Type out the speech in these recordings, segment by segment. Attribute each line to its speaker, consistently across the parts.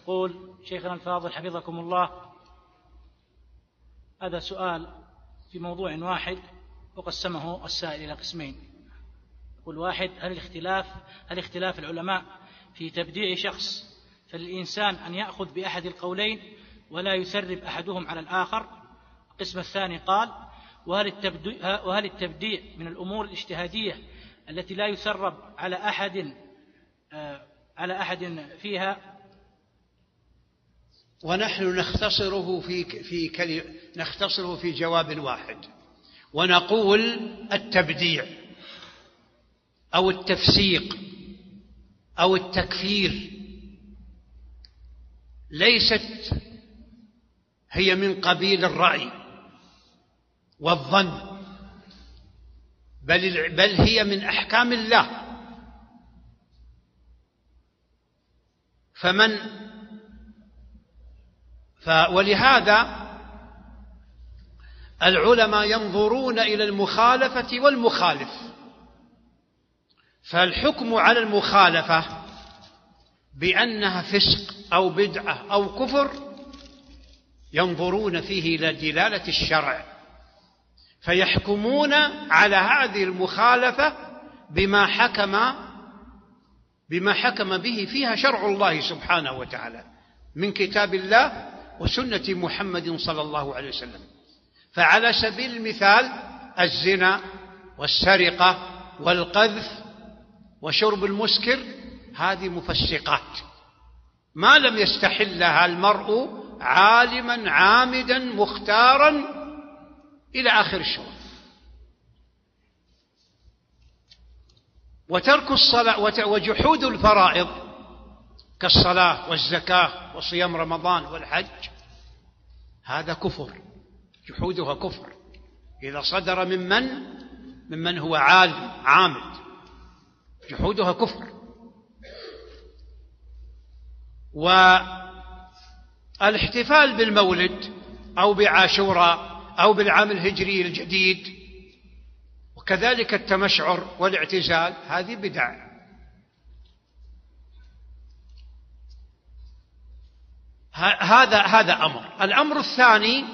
Speaker 1: يقول شيخنا الفاضل حفظكم الله، هذا سؤال في موضوع واحد وقسمه السائل إلى قسمين. يقول: واحد، هل اختلاف العلماء في تبديع شخص فللإنسان أن يأخذ بأحد القولين ولا يثرب أحدهم على الآخر؟ القسم الثاني قال: وهل التبديع من الأمور الاجتهادية التي لا يثرب على أحد فيها؟
Speaker 2: ونحن نختصره في جواب واحد، ونقول: التبديع أو التفسيق أو التكفير ليست هي من قبيل الرأي والظن، بل هي من أحكام الله. ولهذا العلماء ينظرون إلى المخالفة والمخالف، فالحكم على المخالفة بأنها فسق أو بدعة أو كفر ينظرون فيه إلى دلالة الشرع، فيحكمون على هذه المخالفة بما حكم به فيها شرع الله سبحانه وتعالى من كتاب الله وسنة محمد صلى الله عليه وسلم. فعلى سبيل المثال الزنا والسرقة والقذف وشرب المسكر هذه مفسقات ما لم يستحلها المرء عالما عامدا مختارا إلى آخر الشروط. وترك الصلاة وجحود الفرائض كالصلاة والزكاة وصيام رمضان والحج هذا كفر، جحودها كفر إذا صدر ممن هو عالم عامد، جحودها كفر. والاحتفال بالمولد أو بعاشوراء أو بالعام الهجري الجديد وكذلك التمشعر والاعتزال هذه بدع. هذا أمر. الأمر الثاني،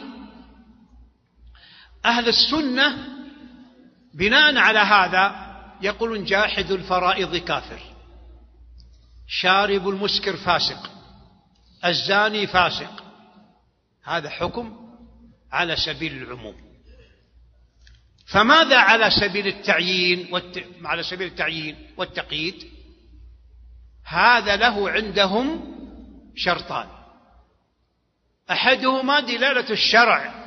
Speaker 2: أهل السنة بناء على هذا يقولون: جاحد الفرائض كافر، شارب المسكر فاسق، الزاني فاسق. هذا حكم على سبيل العموم. فماذا على سبيل التعيين والتقييد؟ هذا له عندهم شرطان: أحدهما دلالة الشرع،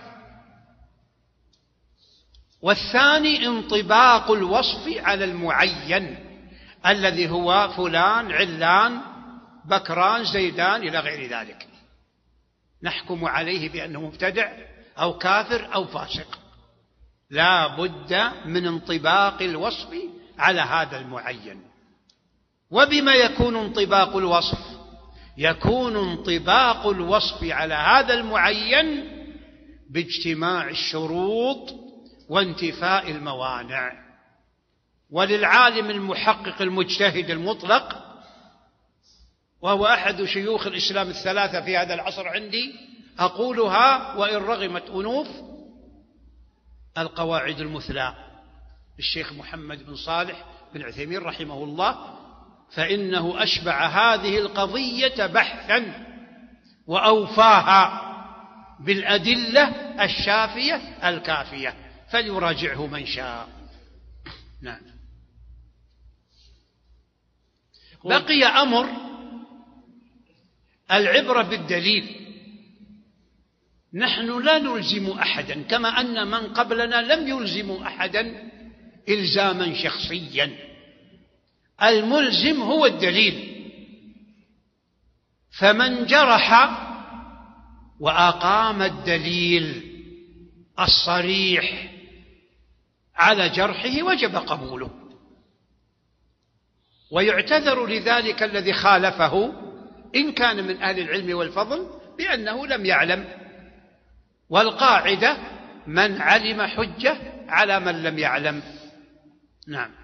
Speaker 2: والثاني انطباق الوصف على المعين الذي هو فلان علان بكران زيدان إلى غير ذلك، نحكم عليه بأنه مبتدع أو كافر أو فاسق. لا بد من انطباق الوصف على هذا المعين. وبما يكون انطباق الوصف؟ يكون انطباق الوصف على هذا المعين باجتماع الشروط وانتفاء الموانع. وللعالم المحقق المجتهد المطلق، وهو أحد شيوخ الإسلام الثلاثة في هذا العصر عندي، أقولها وإن رغمت أنوف، القواعد المثلى للشيخ محمد بن صالح بن عثيمين رحمه الله، فإنه أشبع هذه القضية بحثا وأوفاها بالأدلة الشافية الكافية، فليراجعه من شاء. نعم. بقي أمر العبرة بالدليل. نحن لا نلزم أحدا، كما أن من قبلنا لم يلزموا أحدا إلزاما شخصيا. الملزم هو الدليل، فمن جرح وأقام الدليل الصريح على جرحه وجب قبوله، ويعتذر لذلك الذي خالفه إن كان من أهل العلم والفضل بأنه لم يعلم. والقاعدة: من علم حجة على من لم يعلم. نعم.